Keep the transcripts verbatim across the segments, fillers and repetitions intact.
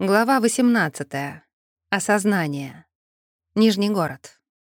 Глава восемнадцатая. Осознание. Нижний город.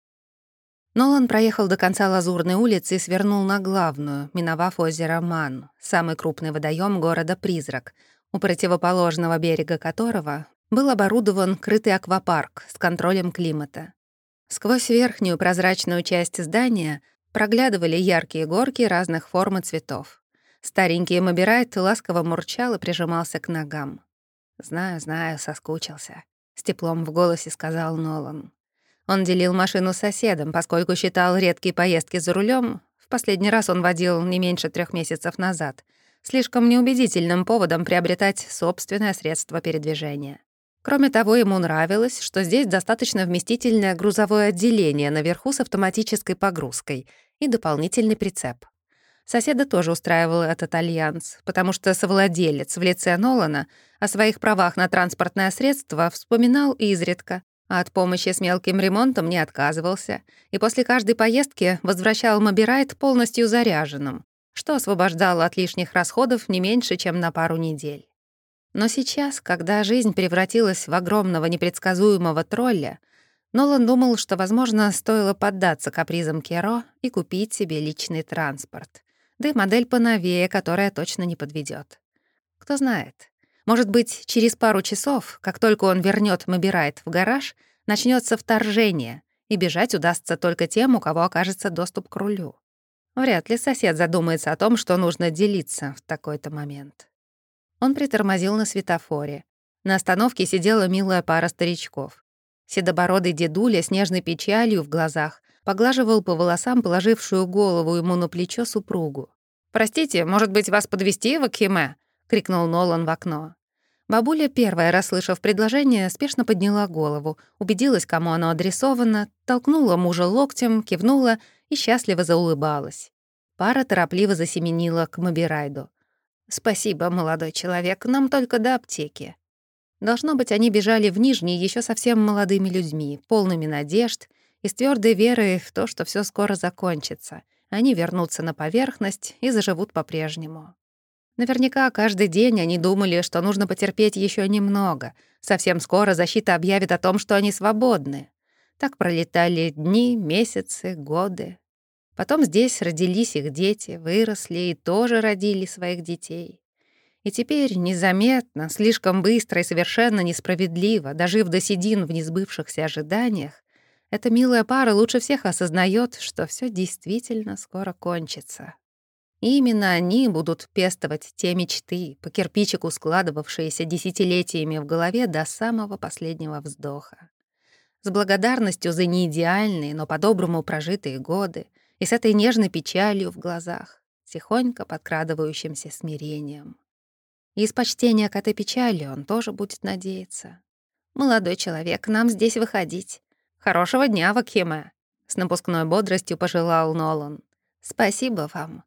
Нолан проехал до конца Лазурной улицы и свернул на главную, миновав озеро Ман, самый крупный водоем города-призрак, у противоположного берега которого был оборудован крытый аквапарк с контролем климата. Сквозь верхнюю прозрачную часть здания проглядывали яркие горки разных форм и цветов. Старенький Мобирайт ласково мурчал и прижимался к ногам. «Знаю, знаю, соскучился», — с теплом в голосе сказал Нолан. Он делил машину с соседом, поскольку считал редкие поездки за рулем, в последний раз он водил не меньше трех месяцев назад, слишком неубедительным поводом приобретать собственное средство передвижения. Кроме того, ему нравилось, что здесь достаточно вместительное грузовое отделение наверху с автоматической погрузкой и дополнительный прицеп. Соседа тоже устраивал этот альянс, потому что совладелец в лице Нолана о своих правах на транспортное средство вспоминал изредка, а от помощи с мелким ремонтом не отказывался, и после каждой поездки возвращал Мобирайт полностью заряженным, что освобождало от лишних расходов не меньше, чем на пару недель. Но сейчас, когда жизнь превратилась в огромного непредсказуемого тролля, Нолан думал, что, возможно, стоило поддаться капризам Керо и купить себе личный транспорт. Да и модель поновее, которая точно не подведет. Кто знает. Может быть, через пару часов, как только он вернёт Мобирайт в гараж, начнётся вторжение, и бежать удастся только тем, у кого окажется доступ к рулю. Вряд ли сосед задумается о том, что нужно делиться в такой-то момент. Он притормозил на светофоре. На остановке сидела милая пара старичков. Седобородый дедуля с нежной печалью в глазах поглаживал по волосам положившую голову ему на плечо супругу. «Простите, может быть, вас подвезти в Акхиме?» — крикнул Нолан в окно. Бабуля, первая, расслышав предложение, спешно подняла голову, убедилась, кому оно адресовано, толкнула мужа локтем, кивнула и счастливо заулыбалась. Пара торопливо засеменила к Мобирайду. «Спасибо, молодой человек, нам только до аптеки». Должно быть, они бежали в Нижний еще совсем молодыми людьми, полными надежд и с твёрдой верой в то, что всё скоро закончится. Они вернутся на поверхность и заживут по-прежнему. Наверняка каждый день они думали, что нужно потерпеть ещё немного. Совсем скоро защита объявит о том, что они свободны. Так пролетали дни, месяцы, годы. Потом здесь родились их дети, выросли и тоже родили своих детей. И теперь незаметно, слишком быстро и совершенно несправедливо, дожив до седин в несбывшихся ожиданиях, эта милая пара лучше всех осознаёт, что всё действительно скоро кончится. И именно они будут пестовать те мечты, по кирпичику складывавшиеся десятилетиями в голове до самого последнего вздоха. С благодарностью за неидеальные, но по-доброму прожитые годы и с этой нежной печалью в глазах, тихонько подкрадывающимся смирением. И из почтения к этой печали он тоже будет надеяться. «Молодой человек, нам здесь выходить. Хорошего дня в Акхиме», — с напускной бодростью пожелал Нолан. «Спасибо вам».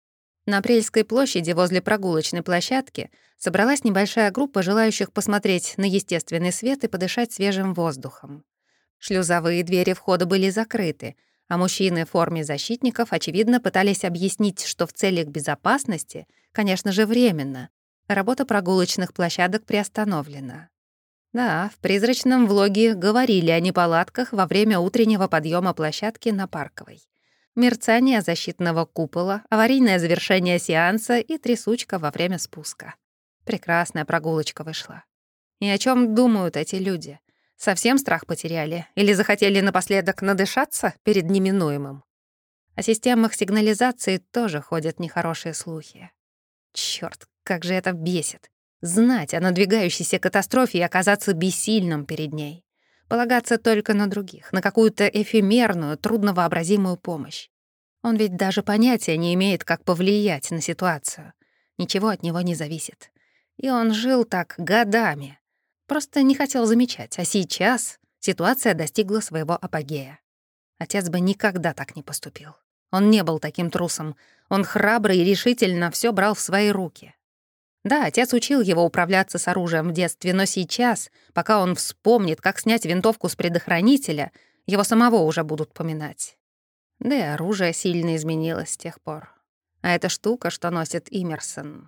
На Апрельской площади возле прогулочной площадки собралась небольшая группа желающих посмотреть на естественный свет и подышать свежим воздухом. Шлюзовые двери входа были закрыты, а мужчины в форме защитников, очевидно, пытались объяснить, что в целях безопасности, конечно же, временно, работа прогулочных площадок приостановлена. Да, в призрачном влоге говорили о неполадках во время утреннего подъема площадки на Парковой. Мерцание защитного купола, аварийное завершение сеанса и трясучка во время спуска. Прекрасная прогулочка вышла. И о чем думают эти люди? Совсем страх потеряли? Или захотели напоследок надышаться перед неминуемым? О системах сигнализации тоже ходят нехорошие слухи. Чёрт, как же это бесит. Знать о надвигающейся катастрофе и оказаться бессильным перед ней. Полагаться только на других, на какую-то эфемерную, трудновообразимую помощь. Он ведь даже понятия не имеет, как повлиять на ситуацию. Ничего от него не зависит. И он жил так годами. Просто не хотел замечать. А сейчас ситуация достигла своего апогея. Отец бы никогда так не поступил. Он не был таким трусом. Он храбро и решительно всё брал в свои руки. Да, отец учил его управляться с оружием в детстве, но сейчас, пока он вспомнит, как снять винтовку с предохранителя, его самого уже будут поминать. Да и оружие сильно изменилось с тех пор. А эта штука, что носит Иммерсон.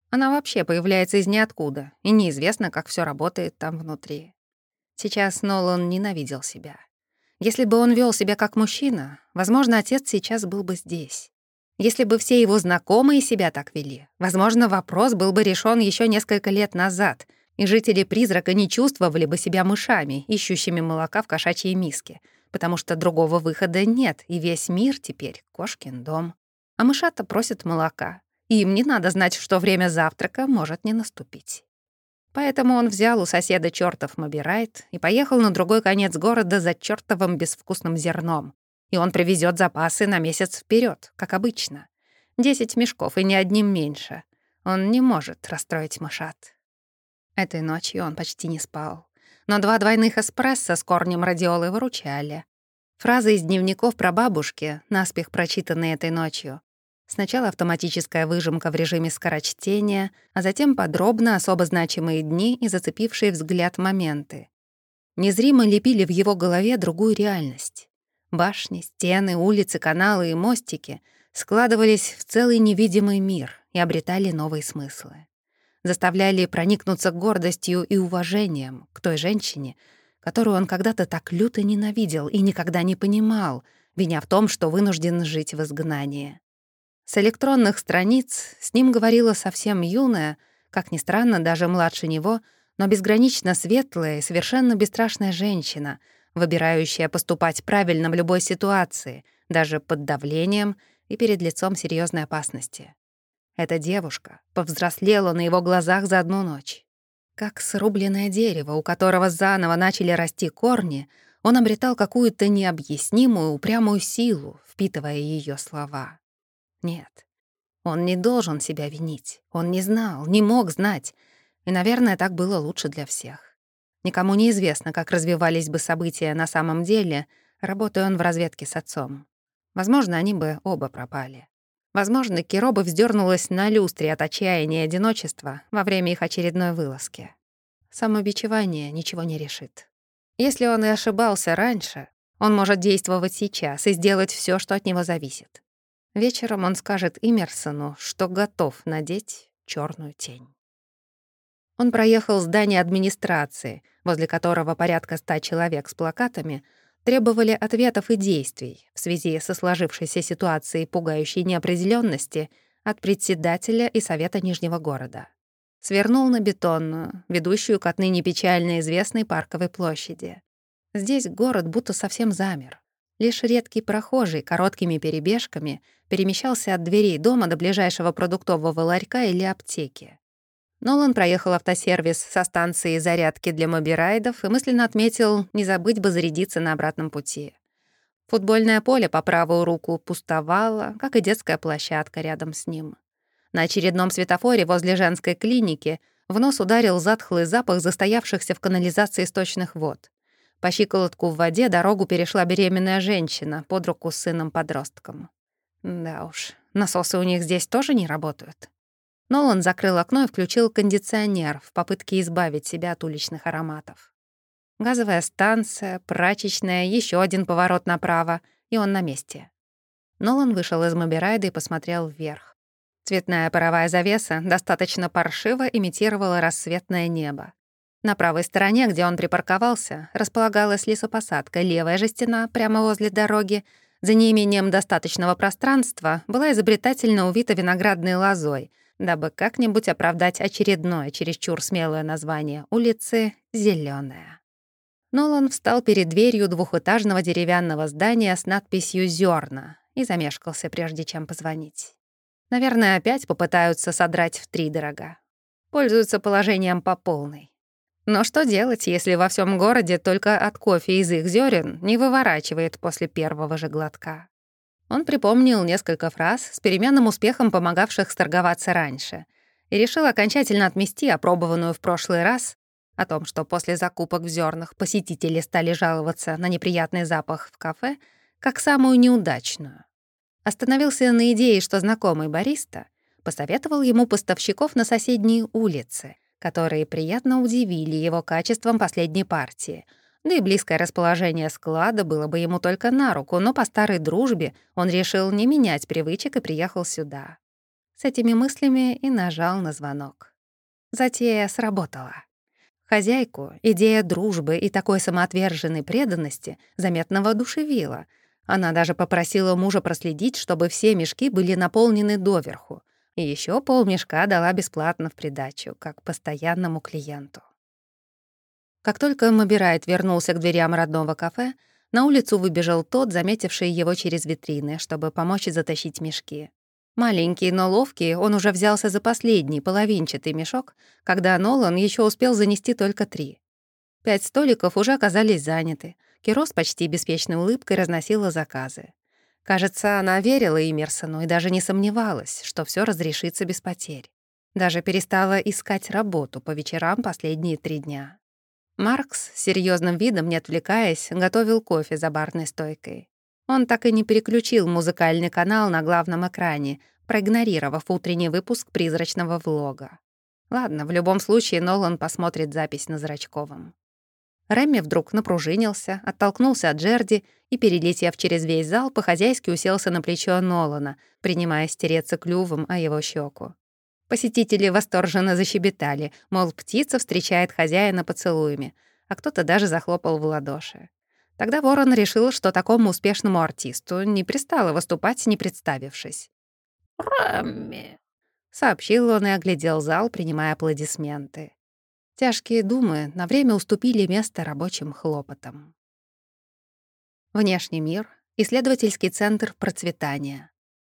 Она вообще появляется из ниоткуда, и неизвестно, как все работает там внутри. Сейчас Нолан ненавидел себя. Если бы он вел себя как мужчина, возможно, отец сейчас был бы здесь. Если бы все его знакомые себя так вели, возможно, вопрос был бы решен еще несколько лет назад, и жители призрака не чувствовали бы себя мышами, ищущими молока в кошачьей миске, потому что другого выхода нет, и весь мир теперь — кошкин дом. А мышата просят молока, и им не надо знать, что время завтрака может не наступить. Поэтому он взял у соседа чёртов мобирайт и поехал на другой конец города за чёртовым безвкусным зерном. И он привезёт запасы на месяц вперёд, как обычно. Десять мешков и ни одним меньше. Он не может расстроить мышат. Этой ночью он почти не спал. Но два двойных эспрессо с корнем радиолы выручали. Фразы из дневников про бабушки, наспех прочитанные этой ночью. Сначала автоматическая выжимка в режиме скорочтения, а затем подробно особо значимые дни и зацепившие взгляд моменты. Незримо лепили в его голове другую реальность. Башни, стены, улицы, каналы и мостики складывались в целый невидимый мир и обретали новые смыслы. Заставляли проникнуться гордостью и уважением к той женщине, которую он когда-то так люто ненавидел и никогда не понимал, виня в том, что вынужден жить в изгнании. С электронных страниц с ним говорила совсем юная, как ни странно, даже младше него, но безгранично светлая и совершенно бесстрашная женщина, выбирающая поступать правильно в любой ситуации, даже под давлением и перед лицом серьезной опасности. Эта девушка повзрослела на его глазах за одну ночь. Как срубленное дерево, у которого заново начали расти корни, он обретал какую-то необъяснимую упрямую силу, впитывая ее слова. Нет, он не должен себя винить. Он не знал, не мог знать. И, наверное, так было лучше для всех. Никому не известно, как развивались бы события на самом деле, работая он в разведке с отцом. Возможно, они бы оба пропали. Возможно, Киро бы вздёрнулась на люстре от отчаяния и одиночества во время их очередной вылазки. Самобичевание ничего не решит. Если он и ошибался раньше, он может действовать сейчас и сделать всё, что от него зависит. Вечером он скажет Имерсону, что готов надеть чёрную тень. Он проехал здание администрации, возле которого порядка ста человек с плакатами требовали ответов и действий в связи со сложившейся ситуацией пугающей неопределённости от председателя и совета Нижнего города. Свернул на Бетонную, ведущую к отныне печально известной Парковой площади. Здесь город будто совсем замер. Лишь редкий прохожий короткими перебежками перемещался от дверей дома до ближайшего продуктового ларька или аптеки. Нолан проехал автосервис со станции зарядки для мобирайдов и мысленно отметил, не забыть бы зарядиться на обратном пути. Футбольное поле по правую руку пустовало, как и детская площадка рядом с ним. На очередном светофоре возле женской клиники в нос ударил затхлый запах застоявшихся в канализации сточных вод. По щиколотку в воде дорогу перешла беременная женщина под руку с сыном-подростком. Да уж, насосы у них здесь тоже не работают. Нолан закрыл окно и включил кондиционер в попытке избавить себя от уличных ароматов. Газовая станция, прачечная, еще один поворот направо, и он на месте. Нолан вышел из мобирайда и посмотрел вверх. Цветная паровая завеса достаточно паршиво имитировала рассветное небо. На правой стороне, где он припарковался, располагалась лесопосадка, левая же стена, прямо возле дороги, за неимением достаточного пространства, была изобретательно увита виноградной лозой, дабы как-нибудь оправдать очередное чересчур смелое название улицы «Зелёная». Нолан встал перед дверью двухэтажного деревянного здания с надписью «Зёрна» и замешкался, прежде чем позвонить. Наверное, опять попытаются содрать втридорога. Пользуются положением по полной. Но что делать, если во всем городе только от кофе из их зёрен не выворачивает после первого же глотка? Он припомнил несколько фраз, с переменным успехом помогавших сторговаться раньше, и решил окончательно отмести опробованную в прошлый раз о том, что после закупок в зёрнах посетители стали жаловаться на неприятный запах в кафе, как самую неудачную. Остановился на идее, что знакомый бариста посоветовал ему поставщиков на соседние улицы, которые приятно удивили его качеством последней партии. Да и близкое расположение склада было бы ему только на руку, но по старой дружбе он решил не менять привычек и приехал сюда. С этими мыслями и нажал на звонок. Затея сработала. Хозяйку идея дружбы и такой самоотверженной преданности заметно воодушевила. Она даже попросила мужа проследить, чтобы все мешки были наполнены доверху, и еще полмешка дала бесплатно в придачу, как постоянному клиенту. Как только Мобирайт вернулся к дверям родного кафе, на улицу выбежал тот, заметивший его через витрины, чтобы помочь затащить мешки. Маленький, но ловкий, он уже взялся за последний, половинчатый мешок, когда Нолан еще успел занести только три. Пять столиков уже оказались заняты. Киро с почти беспечной улыбкой разносила заказы. Кажется, она верила Имерсону и даже не сомневалась, что все разрешится без потерь. Даже перестала искать работу по вечерам последние три дня. Маркс, с серьёзным видом, не отвлекаясь, готовил кофе за барной стойкой. Он так и не переключил музыкальный канал на главном экране, проигнорировав утренний выпуск призрачного влога. Ладно, в любом случае Нолан посмотрит запись на Зрачковом. Рэмми вдруг напружинился, оттолкнулся от Джерди и, перелетев через весь зал, по-хозяйски уселся на плечо Нолана, принимая стереться клювом о его щеку. Посетители восторженно защебетали, мол, птица встречает хозяина поцелуями, а кто-то даже захлопал в ладоши. Тогда Ворон решил, что такому успешному артисту не пристало выступать, не представившись. «Рэмми», — сообщил он и оглядел зал, принимая аплодисменты. Тяжкие думы на время уступили место рабочим хлопотам. Внешний мир. Исследовательский центр процветания.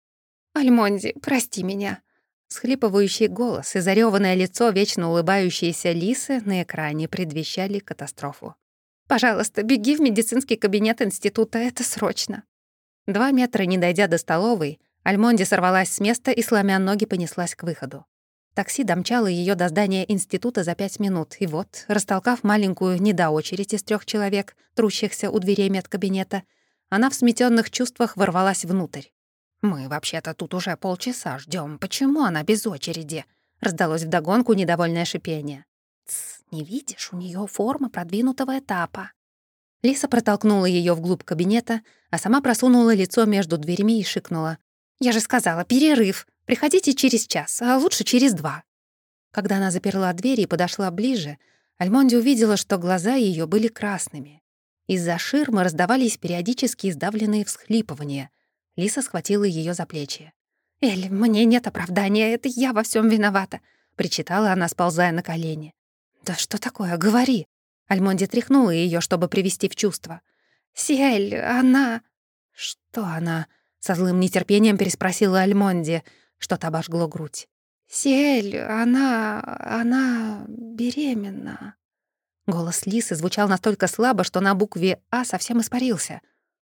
«Альмонди, прости меня». Схлипывающий голос и зарёванное лицо вечно улыбающейся Лисы на экране предвещали катастрофу. «Пожалуйста, беги в медицинский кабинет института, это срочно». Два метра не дойдя до столовой, Альмонди сорвалась с места и, сломя ноги, понеслась к выходу. Такси домчало её до здания института за пять минут, и вот, растолкав маленькую недоочередь из трёх человек, трущихся у дверей медкабинета, она в сметённых чувствах ворвалась внутрь. «Мы вообще-то тут уже полчаса ждём. Почему она без очереди?» — раздалось вдогонку недовольное шипение. «Тсс, не видишь, у неё форма продвинутого этапа». Лиса протолкнула её вглубь кабинета, а сама просунула лицо между дверьми и шикнула. «Я же сказала, перерыв. Приходите через час, а лучше через два». Когда она заперла дверь и подошла ближе, Альмонди увидела, что глаза её были красными. Из-за ширмы раздавались периодически сдавленные всхлипывания. Лиса схватила её за плечи. «Эль, мне нет оправдания, это я во всём виновата», — причитала она, сползая на колени. «Да что такое? Говори!» Альмонди тряхнула её, чтобы привести в чувство. «Сиэль, она...» «Что она?» — со злым нетерпением переспросила Альмонди. Что-то обожгло грудь. «Сиэль, она... она... беременна». Голос Лисы звучал настолько слабо, что на букве «А» совсем испарился.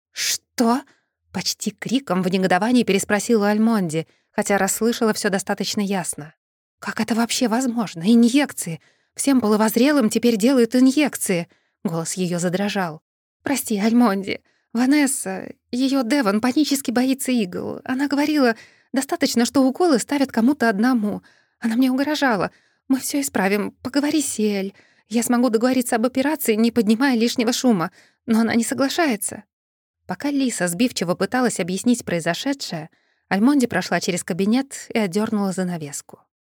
«Что?» — почти криком в негодовании переспросила Альмонди, хотя расслышала всё достаточно ясно. «Как это вообще возможно? Инъекции! Всем половозрелым теперь делают инъекции!» Голос её задрожал. «Прости, Альмонди. Ванесса, её Девон панически боится игл. Она говорила, достаточно, что уколы ставят кому-то одному. Она мне угрожала. Мы всё исправим. Поговори с Эль. Я смогу договориться об операции, не поднимая лишнего шума. Но она не соглашается». Пока Лиса сбивчиво пыталась объяснить произошедшее, Альмонди прошла через кабинет и отдёрнула занавеску.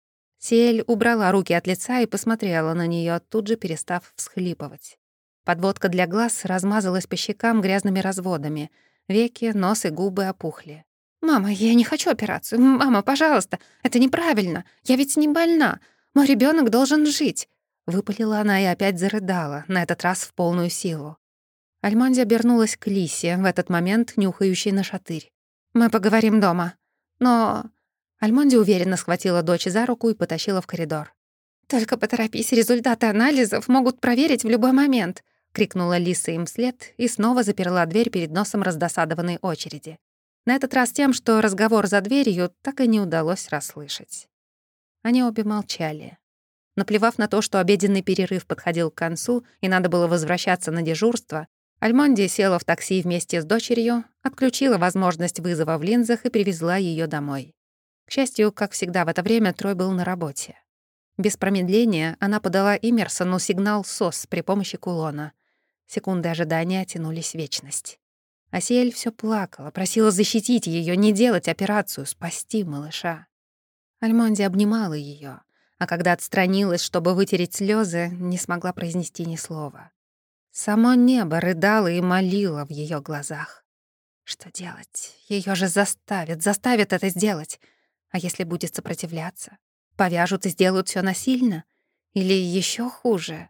Сиэль убрала руки от лица и посмотрела на неё, тут же перестав всхлипывать. Подводка для глаз размазалась по щекам грязными разводами. Веки, нос и губы опухли. «Мама, я не хочу операцию. Мама, пожалуйста, это неправильно. Я ведь не больна. Мой ребёнок должен жить», — выпалила она и опять зарыдала, на этот раз в полную силу. Альмонди обернулась к Лисе, в этот момент нюхающей на шатырь. «Мы поговорим дома. Но...» Альмонди уверенно схватила дочь за руку и потащила в коридор. «Только поторопись, результаты анализов могут проверить в любой момент», — крикнула Лиса им вслед и снова заперла дверь перед носом раздосадованной очереди. На этот раз тем, что разговор за дверью так и не удалось расслышать. Они обе молчали. Наплевав на то, что обеденный перерыв подходил к концу и надо было возвращаться на дежурство, Альмонди села в такси вместе с дочерью, отключила возможность вызова в линзах и привезла её домой. К счастью, как всегда в это время Трой был на работе. Без промедления она подала Имерсону сигнал СОС при помощи кулона. Секунды ожидания тянулись в вечность. Асиэль всё плакала, просила защитить её, не делать операцию, спасти малыша. Альмонди обнимала ее, а когда отстранилась, чтобы вытереть слезы, не смогла произнести ни слова. Само небо рыдало и молило в ее глазах. Что делать? Ее же заставят, заставят это сделать. А если будет сопротивляться? Повяжут и сделают все насильно? Или еще хуже?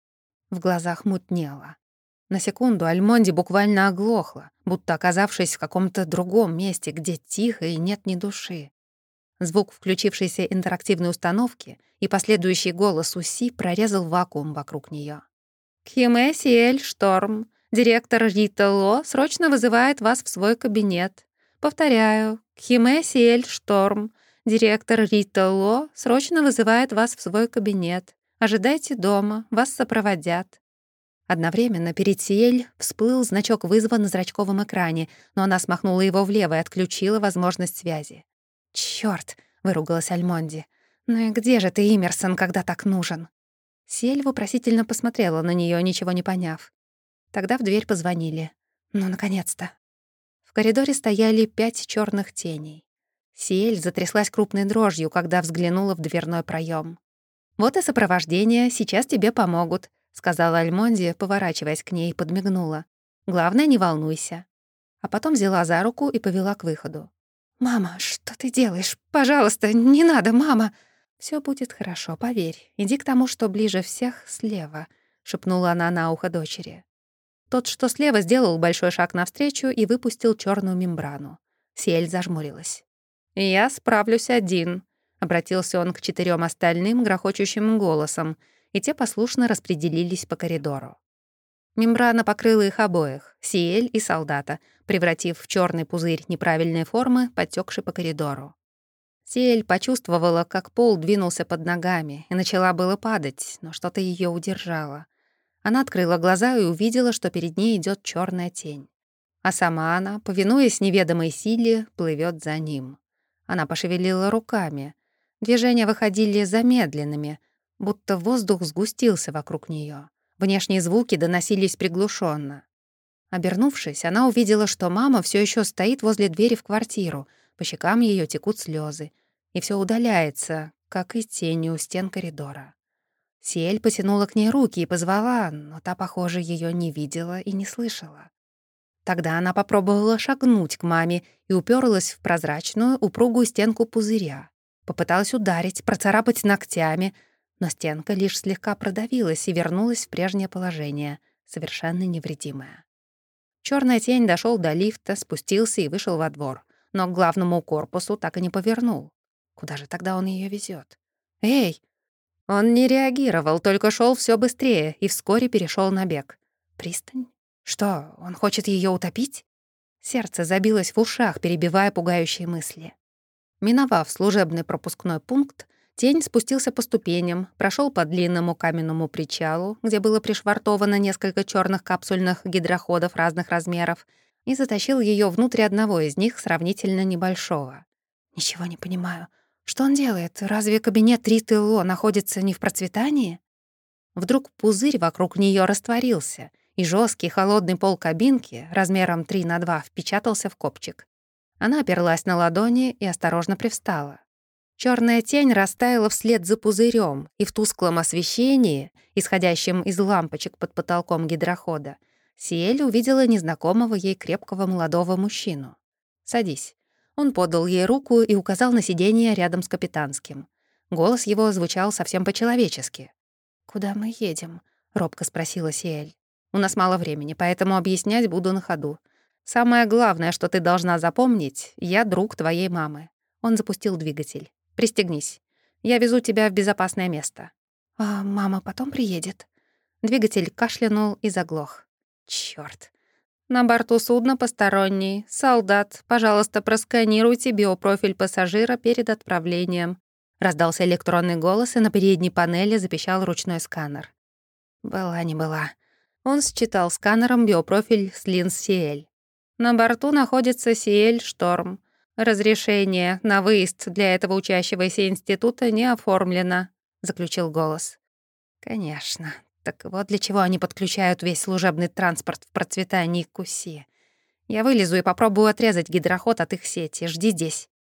В глазах мутнело. На секунду Альмонди буквально оглохла, будто оказавшись в каком-то другом месте, где тихо и нет ни души. Звук включившейся интерактивной установки и последующий голос Уси прорезал вакуум вокруг нее. «Кхиме Сиэль Шторм, директор Рита Ло срочно вызывает вас в свой кабинет. Повторяю, Кхиме Сиэль Шторм, директор Рита Ло срочно вызывает вас в свой кабинет. Ожидайте дома, вас сопроводят». Одновременно перед Сиэль всплыл значок вызова на зрачковом экране, но она смахнула его влево и отключила возможность связи. «Чёрт!» — выругалась Альмонди. «Ну и где же ты, Имерсон, когда так нужен?» Сиэль вопросительно посмотрела на неё, ничего не поняв. Тогда в дверь позвонили. Ну, наконец-то. В коридоре стояли пять чёрных теней. Сиэль затряслась крупной дрожью, когда взглянула в дверной проём. «Вот и сопровождение, сейчас тебе помогут», — сказала Альмонди, поворачиваясь к ней, и подмигнула. «Главное, не волнуйся». А потом взяла за руку и повела к выходу. «Мама, что ты делаешь? Пожалуйста, не надо, мама!» «Всё будет хорошо, поверь. Иди к тому, что ближе всех, слева», — шепнула она на ухо дочери. Тот, что слева, сделал большой шаг навстречу и выпустил чёрную мембрану. Сиэль зажмурилась. «Я справлюсь один», — обратился он к четырём остальным грохочущим голосом, и те послушно распределились по коридору. Мембрана покрыла их обоих, Сиэль и солдата, превратив в чёрный пузырь неправильной формы, потёкший по коридору. Сиэль почувствовала, как пол двинулся под ногами, и начала было падать, но что-то её удержало. Она открыла глаза и увидела, что перед ней идёт чёрная тень. А сама она, повинуясь неведомой силе, плывёт за ним. Она пошевелила руками. Движения выходили замедленными, будто воздух сгустился вокруг неё. Внешние звуки доносились приглушенно. Обернувшись, она увидела, что мама все еще стоит возле двери в квартиру, по щекам ее текут слезы, и все удаляется, как и тени у стен коридора. Сиэль потянула к ней руки и позвала, но та, похоже, ее не видела и не слышала. Тогда она попробовала шагнуть к маме и уперлась в прозрачную, упругую стенку пузыря. Попыталась ударить, процарапать ногтями, но стенка лишь слегка продавилась и вернулась в прежнее положение, совершенно невредимая. Чёрная тень дошёл до лифта, спустился и вышел во двор, но к главному корпусу так и не повернул. Куда же тогда он её везёт? «Эй!» Он не реагировал, только шёл всё быстрее и вскоре перешёл на бег. «Пристань? Что, он хочет её утопить?» Сердце забилось в ушах, перебивая пугающие мысли. Миновав служебный пропускной пункт, тень спустился по ступеням, прошёл по длинному каменному причалу, где было пришвартовано несколько чёрных капсульных гидроходов разных размеров, и затащил её внутрь одного из них, сравнительно небольшого. «Ничего не понимаю. Что он делает? Разве кабинет Риты Ло находится не в процветании?» Вдруг пузырь вокруг неё растворился, и жёсткий холодный пол кабинки размером три на два впечатался в копчик. Она оперлась на ладони и осторожно привстала. Чёрная тень растаяла вслед за пузырём, и в тусклом освещении, исходящем из лампочек под потолком гидрохода, Сиэль увидела незнакомого ей крепкого молодого мужчину. «Садись». Он подал ей руку и указал на сиденье рядом с капитанским. Голос его звучал совсем по-человечески. «Куда мы едем?» — робко спросила Сиэль. «У нас мало времени, поэтому объяснять буду на ходу. Самое главное, что ты должна запомнить, я друг твоей мамы». Он запустил двигатель. «Пристегнись. Я везу тебя в безопасное место». «А мама потом приедет?» Двигатель кашлянул и заглох. «Чёрт. На борту судна посторонний. Солдат, пожалуйста, просканируйте биопрофиль пассажира перед отправлением». Раздался электронный голос, и на передней панели запищал ручной сканер. Была не была. Он считал сканером биопрофиль с линз Сиэль. «На борту находится Сиэль Шторм. Разрешение на выезд для этого учащегося института не оформлено», — заключил голос. «Конечно. Так вот для чего они подключают весь служебный транспорт в процветании Куси. Я вылезу и попробую отрезать гидроход от их сети. Жди здесь».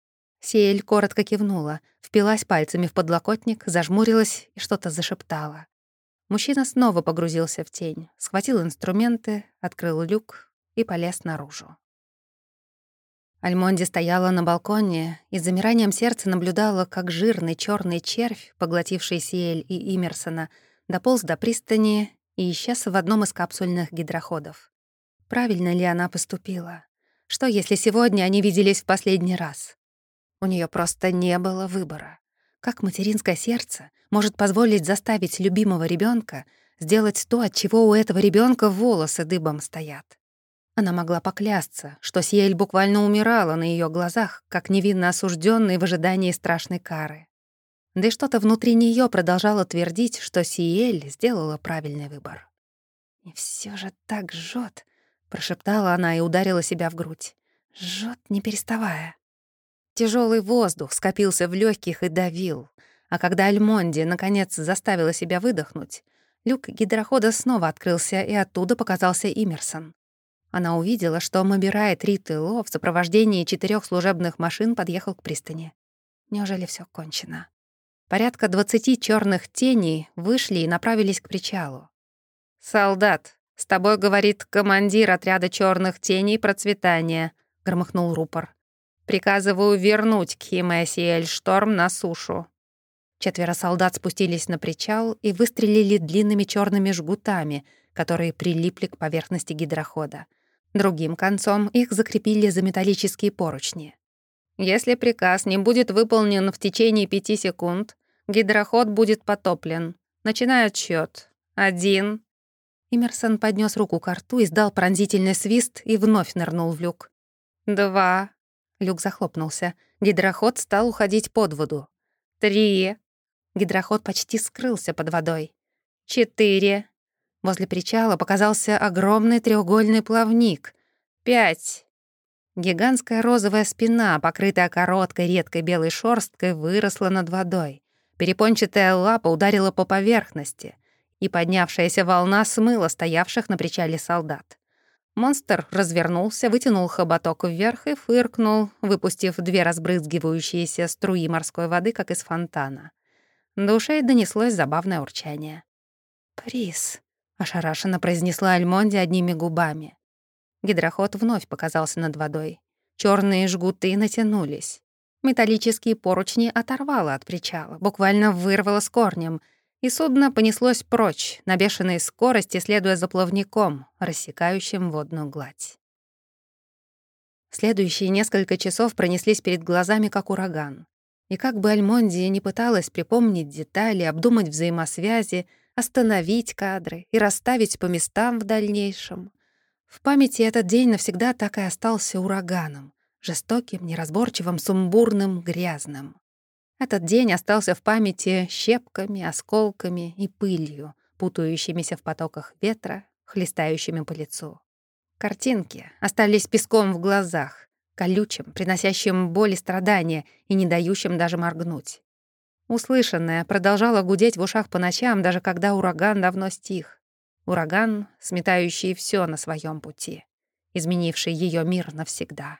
Сиэль коротко кивнула, впилась пальцами в подлокотник, зажмурилась и что-то зашептала. Мужчина снова погрузился в тень, схватил инструменты, открыл люк и полез наружу. Альмонди стояла на балконе и с замиранием сердца наблюдала, как жирный черный червь, поглотивший Сиэль и Имерсона, дополз до пристани и исчез в одном из капсульных гидроходов. Правильно ли она поступила? Что, если сегодня они виделись в последний раз? У нее просто не было выбора. Как материнское сердце может позволить заставить любимого ребенка сделать то, от чего у этого ребенка волосы дыбом стоят? Она могла поклясться, что Сиэль буквально умирала на ее глазах, как невинно осужденный в ожидании страшной кары. Да и что-то внутри нее продолжало твердить, что Сиэль сделала правильный выбор. «И все же так жжет, прошептала она и ударила себя в грудь. Жжет, не переставая. Тяжелый воздух скопился в легких и давил, а когда Альмонди наконец заставила себя выдохнуть, люк гидрохода снова открылся, и оттуда показался Имерсон. Она увидела, что Мабирайт Рит и Ло в сопровождении четырех служебных машин подъехал к пристани. Неужели все кончено? Порядка двадцати черных теней вышли и направились к причалу. «Солдат, с тобой говорит командир отряда черных теней процветания», — громыхнул рупор. «Приказываю вернуть Кхиме Сиэль Шторм на сушу». Четверо солдат спустились на причал и выстрелили длинными черными жгутами, которые прилипли к поверхности гидрохода. Другим концом их закрепили за металлические поручни. Если приказ не будет выполнен в течение пяти секунд, гидроход будет потоплен. Начинаю отсчёт. Один. Имерсон поднес руку к рту, издал пронзительный свист и вновь нырнул в люк. Два. Люк захлопнулся. Гидроход стал уходить под воду. Три. Гидроход почти скрылся под водой. Четыре. Возле причала показался огромный треугольный плавник. Пять. Гигантская розовая спина, покрытая короткой редкой белой шорсткой, выросла над водой. Перепончатая лапа ударила по поверхности, и поднявшаяся волна смыла стоявших на причале солдат. Монстр развернулся, вытянул хоботок вверх и фыркнул, выпустив две разбрызгивающиеся струи морской воды, как из фонтана. До ушей донеслось забавное урчание. «Приз», — ошарашенно произнесла Альмонди одними губами. Гидроход вновь показался над водой. Черные жгуты натянулись. Металлические поручни оторвало от причала, буквально вырвало с корнем, и судно понеслось прочь, на бешеной скорости, следуя за плавником, рассекающим водную гладь. Следующие несколько часов пронеслись перед глазами, как ураган. И как бы Альмонди не пыталась припомнить детали, обдумать взаимосвязи, остановить кадры и расставить по местам в дальнейшем, в памяти этот день навсегда так и остался ураганом, жестоким, неразборчивым, сумбурным, грязным. Этот день остался в памяти щепками, осколками и пылью, путающимися в потоках ветра, хлестающими по лицу. Картинки остались песком в глазах, колючим, приносящим боль и страдания и не дающим даже моргнуть. Услышанное продолжало гудеть в ушах по ночам, даже когда ураган давно стих. Ураган, сметающий всё на своём пути, изменивший её мир навсегда.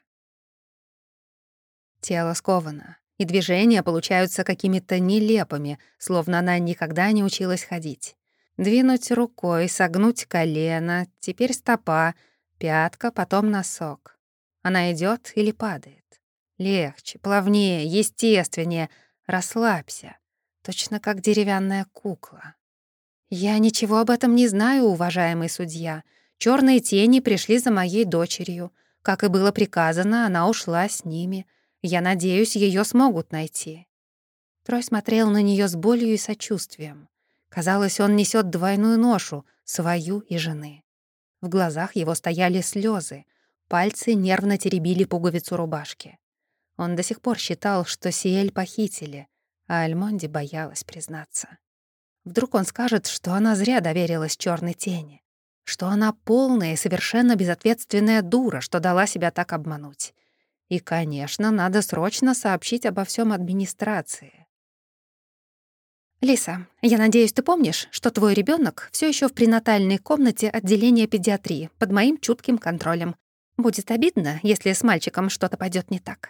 Тело сковано, и движения получаются какими-то нелепыми, словно она никогда не училась ходить. Двинуть рукой, согнуть колено, теперь стопа, пятка, потом носок. Она идёт или падает. Легче, плавнее, естественнее. Расслабься, точно как деревянная кукла. «Я ничего об этом не знаю, уважаемый судья. Чёрные тени пришли за моей дочерью. Как и было приказано, она ушла с ними. Я надеюсь, её смогут найти». Трой смотрел на неё с болью и сочувствием. Казалось, он несёт двойную ношу, свою и жены. В глазах его стояли слёзы, пальцы нервно теребили пуговицу рубашки. Он до сих пор считал, что Сиэль похитили, а Альмонди боялась признаться. Вдруг он скажет, что она зря доверилась чёрной тени, что она полная и совершенно безответственная дура, что дала себя так обмануть. И, конечно, надо срочно сообщить обо всём администрации. «Лиса, я надеюсь, ты помнишь, что твой ребёнок всё ещё в пренатальной комнате отделения педиатрии под моим чутким контролем. Будет обидно, если с мальчиком что-то пойдёт не так.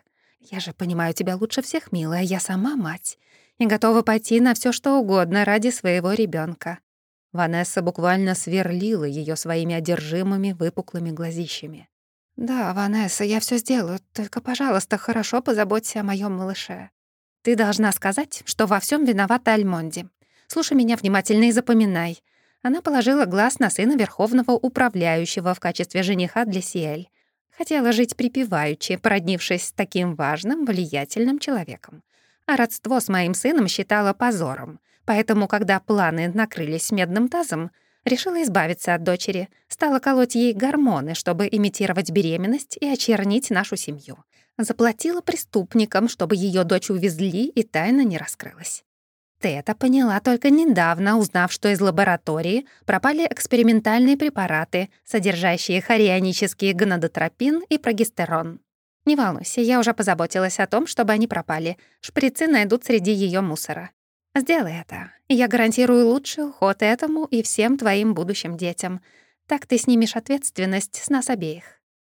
«Я же понимаю тебя лучше всех, милая, я сама мать и готова пойти на все, что угодно ради своего ребенка. Ванесса буквально сверлила ее своими одержимыми выпуклыми глазищами. «Да, Ванесса, я все сделаю, только, пожалуйста, хорошо позаботься о моем малыше. Ты должна сказать, что во всем виновата Альмонди. Слушай меня внимательно и запоминай. Она положила глаз на сына верховного управляющего в качестве жениха для Сиэль. Хотела жить припеваючи, породнившись с таким важным, влиятельным человеком. А родство с моим сыном считала позором. Поэтому, когда планы накрылись медным тазом, решила избавиться от дочери, стала колоть ей гормоны, чтобы имитировать беременность и очернить нашу семью. Заплатила преступникам, чтобы ее дочь увезли и тайна не раскрылась. Ты это поняла только недавно, узнав, что из лаборатории пропали экспериментальные препараты, содержащие хорионический гонадотропин и прогестерон. Не волнуйся, я уже позаботилась о том, чтобы они пропали. Шприцы найдут среди ее мусора. Сделай это, и я гарантирую лучший уход этому и всем твоим будущим детям. Так ты снимешь ответственность с нас обеих».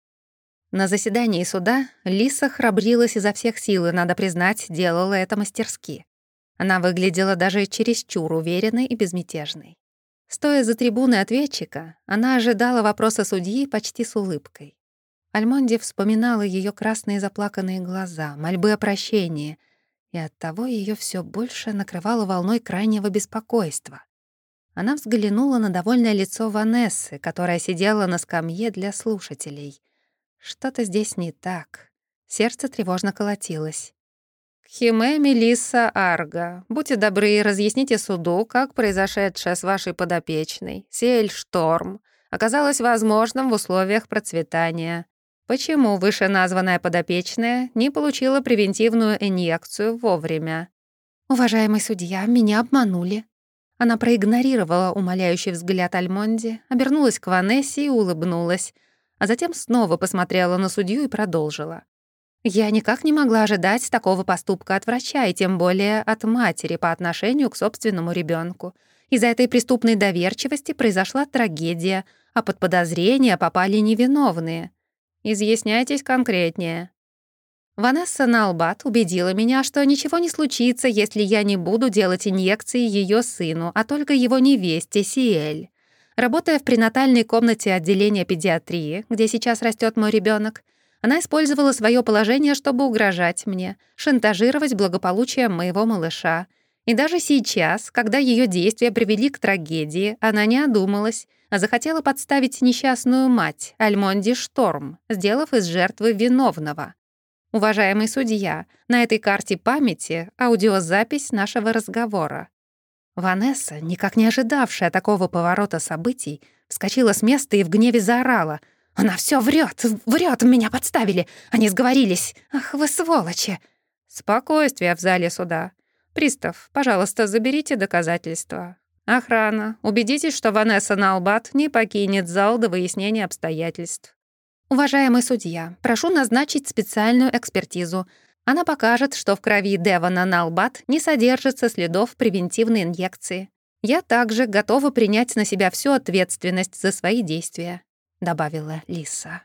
На заседании суда Лиса храбрилась изо всех сил и, надо признать, делала это мастерски. Она выглядела даже чересчур уверенной и безмятежной. Стоя за трибуной ответчика, она ожидала вопроса судьи почти с улыбкой. Альмонди вспоминала ее красные заплаканные глаза, мольбы о прощении, и оттого ее все больше накрывало волной крайнего беспокойства. Она взглянула на довольное лицо Ванессы, которая сидела на скамье для слушателей. Что-то здесь не так. Сердце тревожно колотилось. «Кхиме Мелисса Арга, будьте добры, разъясните суду, как произошедшее с вашей подопечной, Сиэль Шторм, оказалось возможным в условиях процветания. Почему вышеназванная подопечная не получила превентивную инъекцию вовремя?» «Уважаемый судья, меня обманули». Она проигнорировала умоляющий взгляд Альмонди, обернулась к Ванессе и улыбнулась, а затем снова посмотрела на судью и продолжила. «Я никак не могла ожидать такого поступка от врача, и тем более от матери по отношению к собственному ребенку. Из-за этой преступной доверчивости произошла трагедия, а под подозрение попали невиновные. Изъясняйтесь конкретнее». Ванесса Налбат убедила меня, что ничего не случится, если я не буду делать инъекции ее сыну, а только его невесте Сиэль. Работая в пренатальной комнате отделения педиатрии, где сейчас растет мой ребенок, она использовала свое положение, чтобы угрожать мне, шантажировать благополучие моего малыша. И даже сейчас, когда ее действия привели к трагедии, она не одумалась, а захотела подставить несчастную мать, Альмонди Шторм, сделав из жертвы виновного. Уважаемый судья, на этой карте памяти аудиозапись нашего разговора. Ванесса, никак не ожидавшая такого поворота событий, вскочила с места и в гневе заорала. «Она все врет, врет, меня подставили! Они сговорились! Ах вы сволочи!» «Спокойствие в зале суда. Пристав, пожалуйста, заберите доказательства. Охрана, убедитесь, что Ванесса Налбат не покинет зал до выяснения обстоятельств». «Уважаемый судья, прошу назначить специальную экспертизу. Она покажет, что в крови Девона Налбат не содержится следов превентивной инъекции. Я также готова принять на себя всю ответственность за свои действия», — добавила Лиса.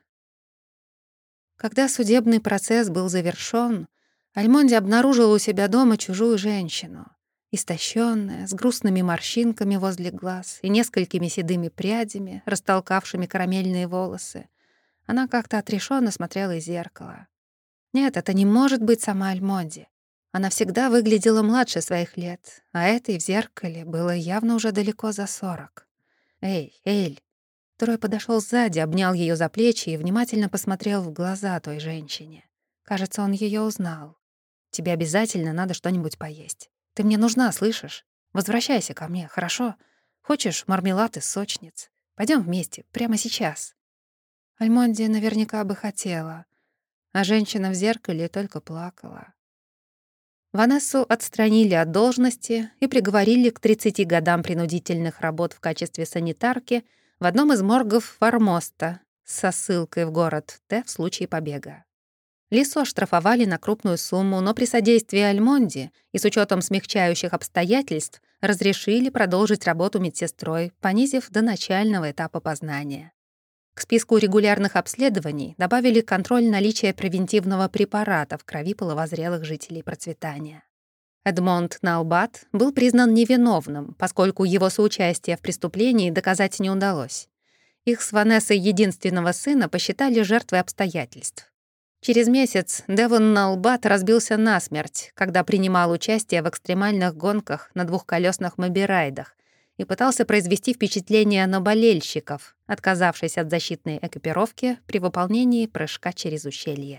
Когда судебный процесс был завершён, Альмонди обнаружила у себя дома чужую женщину, истощенная, с грустными морщинками возле глаз и несколькими седыми прядями, растолкавшими карамельные волосы. Она как-то отрешенно смотрела из зеркала. Нет, это не может быть сама Альмонди. Она всегда выглядела младше своих лет, а этой в зеркале было явно уже далеко за сорок. «Эй, Эль!» Трой подошел сзади, обнял ее за плечи и внимательно посмотрел в глаза той женщине. Кажется, он ее узнал. «Тебе обязательно надо что-нибудь поесть. Ты мне нужна, слышишь? Возвращайся ко мне, хорошо? Хочешь мармелад из сочниц? Пойдем вместе, прямо сейчас». Альмонди наверняка бы хотела, а женщина в зеркале только плакала. Ванессу отстранили от должности и приговорили к тридцати годам принудительных работ в качестве санитарки в одном из моргов Формоста со ссылкой в город Т в случае побега. Лису оштрафовали на крупную сумму, но при содействии Альмонди и с учетом смягчающих обстоятельств разрешили продолжить работу медсестрой, понизив до начального этапа познания. К списку регулярных обследований добавили контроль наличия превентивного препарата в крови половозрелых жителей процветания. Эдмонд Налбат был признан невиновным, поскольку его соучастие в преступлении доказать не удалось. Их с Ванессой единственного сына посчитали жертвой обстоятельств. Через месяц Девон Налбат разбился насмерть, когда принимал участие в экстремальных гонках на двухколесных мобирайдах и пытался произвести впечатление на болельщиков, отказавшись от защитной экипировки при выполнении прыжка через ущелье.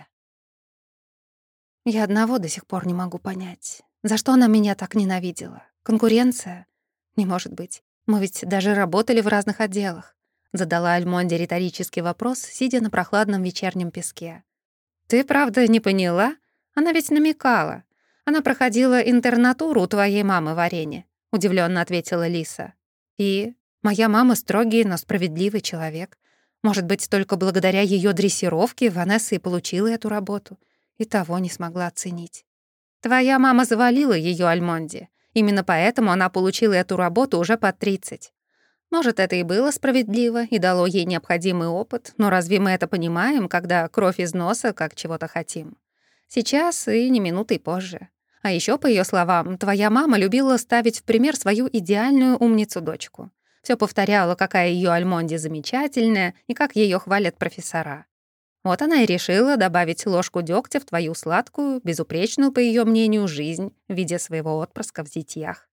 Я одного до сих пор не могу понять. За что она меня так ненавидела? Конкуренция? Не может быть. Мы ведь даже работали в разных отделах. Задала Альмонде риторический вопрос, сидя на прохладном вечернем песке. «Ты, правда, не поняла? Она ведь намекала. Она проходила интернатуру у твоей мамы в арене», — удивлённо ответила Лиса. «И моя мама строгий, но справедливый человек. Может быть, только благодаря её дрессировке Ванесса и получила эту работу. И того не смогла оценить. Твоя мама завалила её, Альмонде. Именно поэтому она получила эту работу уже под тридцать. Может, это и было справедливо и дало ей необходимый опыт, но разве мы это понимаем, когда кровь из носа, как чего-то хотим? Сейчас и не минутой позже. А ещё, по её словам, твоя мама любила ставить в пример свою идеальную умницу-дочку. Всё повторяла, какая её Альмонде замечательная и как её хвалят профессора. Вот она и решила добавить ложку дёгтя в твою сладкую, безупречную, по её мнению, жизнь в виде своего отпрыска в зятьях.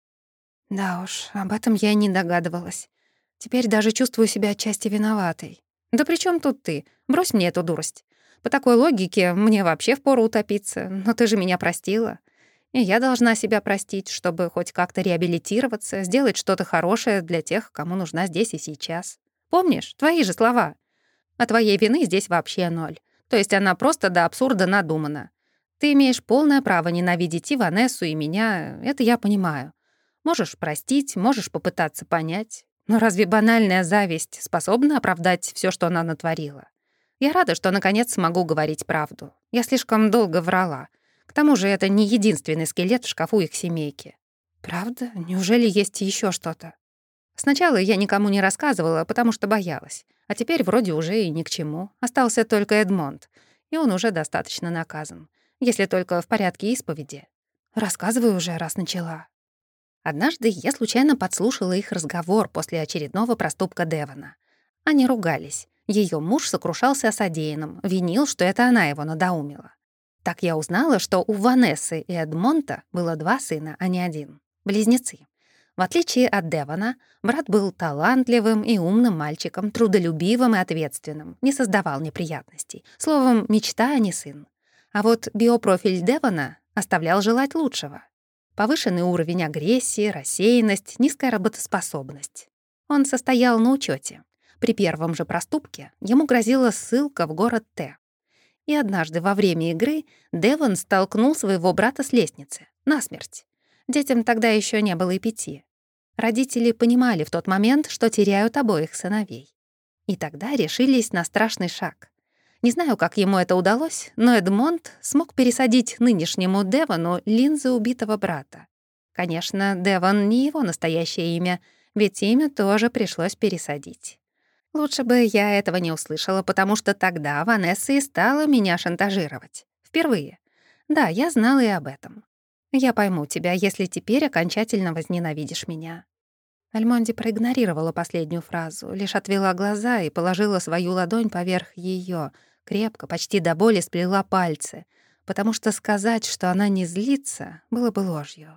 Да уж, об этом я и не догадывалась. Теперь даже чувствую себя отчасти виноватой. Да при чём тут ты? Брось мне эту дурость. По такой логике мне вообще впору утопиться, но ты же меня простила. И я должна себя простить, чтобы хоть как-то реабилитироваться, сделать что-то хорошее для тех, кому нужна здесь и сейчас. Помнишь? Твои же слова. А твоей вины здесь вообще ноль. То есть она просто до абсурда надумана. Ты имеешь полное право ненавидеть и Ванессу, и меня, это я понимаю. Можешь простить, можешь попытаться понять. Но разве банальная зависть способна оправдать всё, что она натворила? Я рада, что наконец смогу говорить правду. Я слишком долго врала. К тому же это не единственный скелет в шкафу их семейки. Правда? Неужели есть ещё что-то? Сначала я никому не рассказывала, потому что боялась. А теперь вроде уже и ни к чему. Остался только Эдмонд, и он уже достаточно наказан. Если только в порядке исповеди. Рассказывай уже, раз начала. Однажды я случайно подслушала их разговор после очередного проступка Девона. Они ругались. Её муж сокрушался о содеянном, винил, что это она его надоумила. Так я узнала, что у Ванессы и Эдмонта было два сына, а не один. Близнецы. В отличие от Девона, брат был талантливым и умным мальчиком, трудолюбивым и ответственным, не создавал неприятностей. Словом, мечта, а не сын. А вот биопрофиль Девона оставлял желать лучшего. Повышенный уровень агрессии, рассеянность, низкая работоспособность. Он состоял на учёте. При первом же проступке ему грозила ссылка в город Т. И однажды во время игры Девон столкнул своего брата с лестницы. Насмерть. Детям тогда ещё не было и пяти. Родители понимали в тот момент, что теряют обоих сыновей. И тогда решились на страшный шаг. Не знаю, как ему это удалось, но Эдмонд смог пересадить нынешнему Девону линзы убитого брата. Конечно, Девон не его настоящее имя, ведь имя тоже пришлось пересадить. Лучше бы я этого не услышала, потому что тогда Ванесса и стала меня шантажировать. Впервые. Да, я знала и об этом. Я пойму тебя, если теперь окончательно возненавидишь меня. Альмонди проигнорировала последнюю фразу, лишь отвела глаза и положила свою ладонь поверх её, крепко, почти до боли сплела пальцы, потому что сказать, что она не злится, было бы ложью.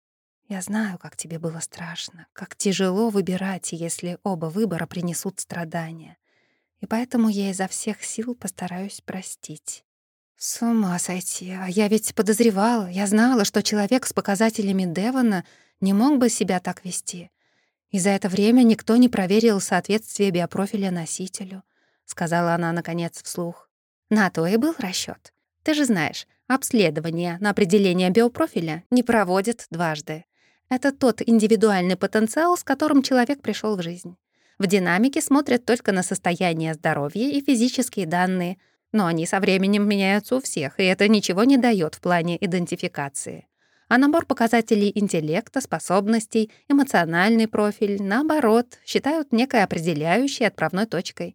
Я знаю, как тебе было страшно, как тяжело выбирать, если оба выбора принесут страдания. И поэтому я изо всех сил постараюсь простить. С ума сойти, а я ведь подозревала, я знала, что человек с показателями Девона не мог бы себя так вести. И за это время никто не проверил соответствие биопрофиля носителю, сказала она, наконец, вслух. На то и был расчёт. Ты же знаешь, обследование на определение биопрофиля не проводят дважды. Это тот индивидуальный потенциал, с которым человек пришёл в жизнь. В динамике смотрят только на состояние здоровья и физические данные, но они со временем меняются у всех, и это ничего не даёт в плане идентификации. А набор показателей интеллекта, способностей, эмоциональный профиль, наоборот, считают некой определяющей отправной точкой.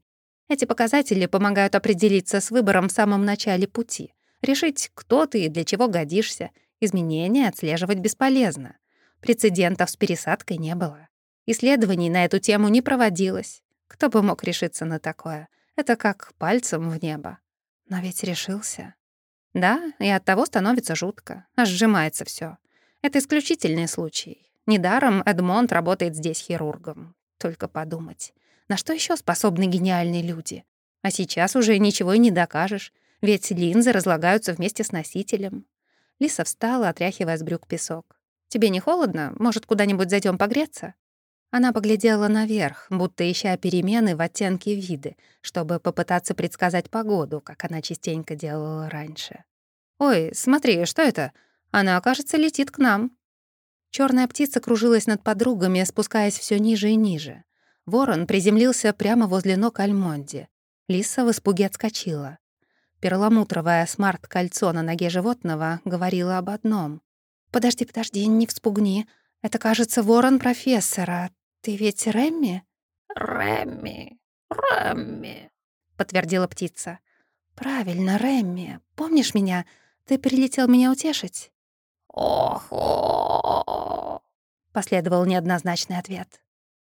Эти показатели помогают определиться с выбором в самом начале пути, решить, кто ты и для чего годишься. Изменения отслеживать бесполезно. Прецедентов с пересадкой не было. Исследований на эту тему не проводилось. Кто бы мог решиться на такое? Это как пальцем в небо. Но ведь решился. Да, и оттого становится жутко. Аж сжимается всё. Это исключительный случай. Недаром Эдмонд работает здесь хирургом. Только подумать. На что ещё способны гениальные люди? А сейчас уже ничего и не докажешь, ведь линзы разлагаются вместе с носителем. Лиса встала, отряхивая с брюк песок. «Тебе не холодно? Может, куда-нибудь зайдём погреться?» Она поглядела наверх, будто ища перемены в оттенке виды, чтобы попытаться предсказать погоду, как она частенько делала раньше. «Ой, смотри, что это? Она, кажется, летит к нам». Чёрная птица кружилась над подругами, спускаясь всё ниже и ниже. Ворон приземлился прямо возле ног Альмонди. Лиса в испуге отскочила. Перламутровое смарт-кольцо на ноге животного говорило об одном. «Подожди, подожди, не вспугни. Это, кажется, ворон профессора. Ты ведь Рэмми?» Рэмми, Рэмми», — подтвердила птица. «Правильно, Рэмми. Помнишь меня? Ты прилетел меня утешить?» «Ох-о!» — последовал неоднозначный ответ.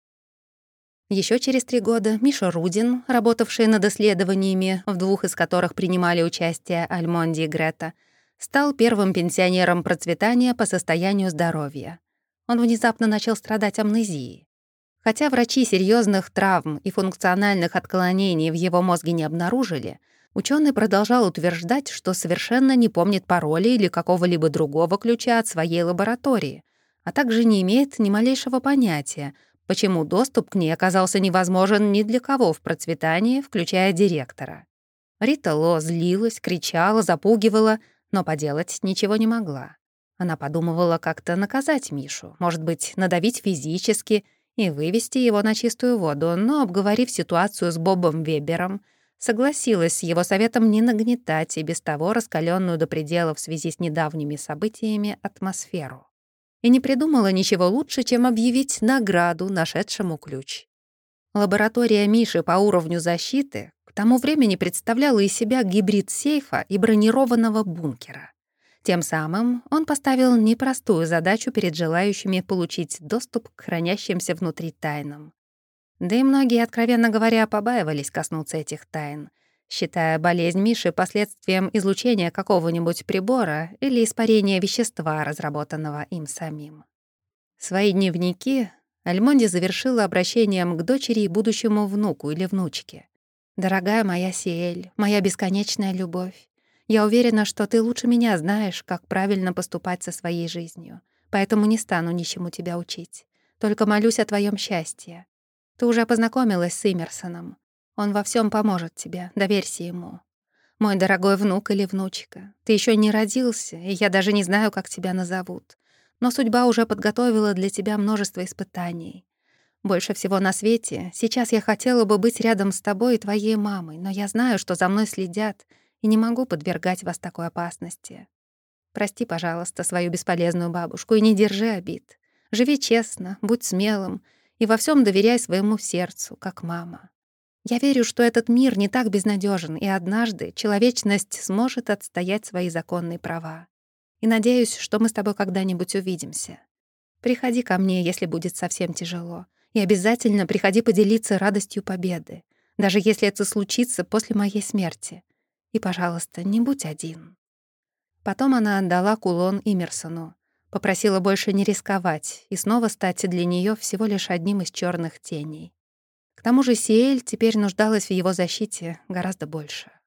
Еще через три года Миша Рудин, работавший над исследованиями, в двух из которых принимали участие Альмонди и Грета, стал первым пенсионером процветания по состоянию здоровья. Он внезапно начал страдать амнезией. Хотя врачи серьезных травм и функциональных отклонений в его мозге не обнаружили, ученый продолжал утверждать, что совершенно не помнит пароля или какого-либо другого ключа от своей лаборатории, а также не имеет ни малейшего понятия, почему доступ к ней оказался невозможен ни для кого в процветании, включая директора. Рита Ло злилась, кричала, запугивала, но поделать ничего не могла. Она подумывала как-то наказать Мишу, может быть, надавить физически и вывести его на чистую воду, но, обговорив ситуацию с Бобом Вебером, согласилась с его советом не нагнетать и без того раскалённую до предела в связи с недавними событиями атмосферу. И не придумала ничего лучше, чем объявить награду нашедшему ключ. Лаборатория Миши по уровню защиты к тому времени представляла из себя гибрид сейфа и бронированного бункера. Тем самым он поставил непростую задачу перед желающими получить доступ к хранящимся внутри тайнам. Да и многие, откровенно говоря, побаивались коснуться этих тайн, считая болезнь Миши последствием излучения какого-нибудь прибора или испарения вещества, разработанного им самим. Свои дневники Альмонди завершила обращением к дочери и будущему внуку или внучке. «Дорогая моя Сиэль, моя бесконечная любовь, я уверена, что ты лучше меня знаешь, как правильно поступать со своей жизнью, поэтому не стану ничему тебя учить. Только молюсь о твоем счастье. Ты уже познакомилась с Имерсоном. Он во всем поможет тебе, доверься ему. Мой дорогой внук или внучка, ты еще не родился, и я даже не знаю, как тебя назовут. Но судьба уже подготовила для тебя множество испытаний. Больше всего на свете сейчас я хотела бы быть рядом с тобой и твоей мамой, но я знаю, что за мной следят, и не могу подвергать вас такой опасности. Прости, пожалуйста, свою бесполезную бабушку и не держи обид. Живи честно, будь смелым и во всем доверяй своему сердцу, как мама. Я верю, что этот мир не так безнадежен, и однажды человечность сможет отстоять свои законные права. И надеюсь, что мы с тобой когда-нибудь увидимся. Приходи ко мне, если будет совсем тяжело, и обязательно приходи поделиться радостью победы, даже если это случится после моей смерти. И, пожалуйста, не будь один». Потом она отдала кулон Имерсону, попросила больше не рисковать и снова стать для нее всего лишь одним из черных теней. К тому же Сиэль теперь нуждалась в его защите гораздо больше.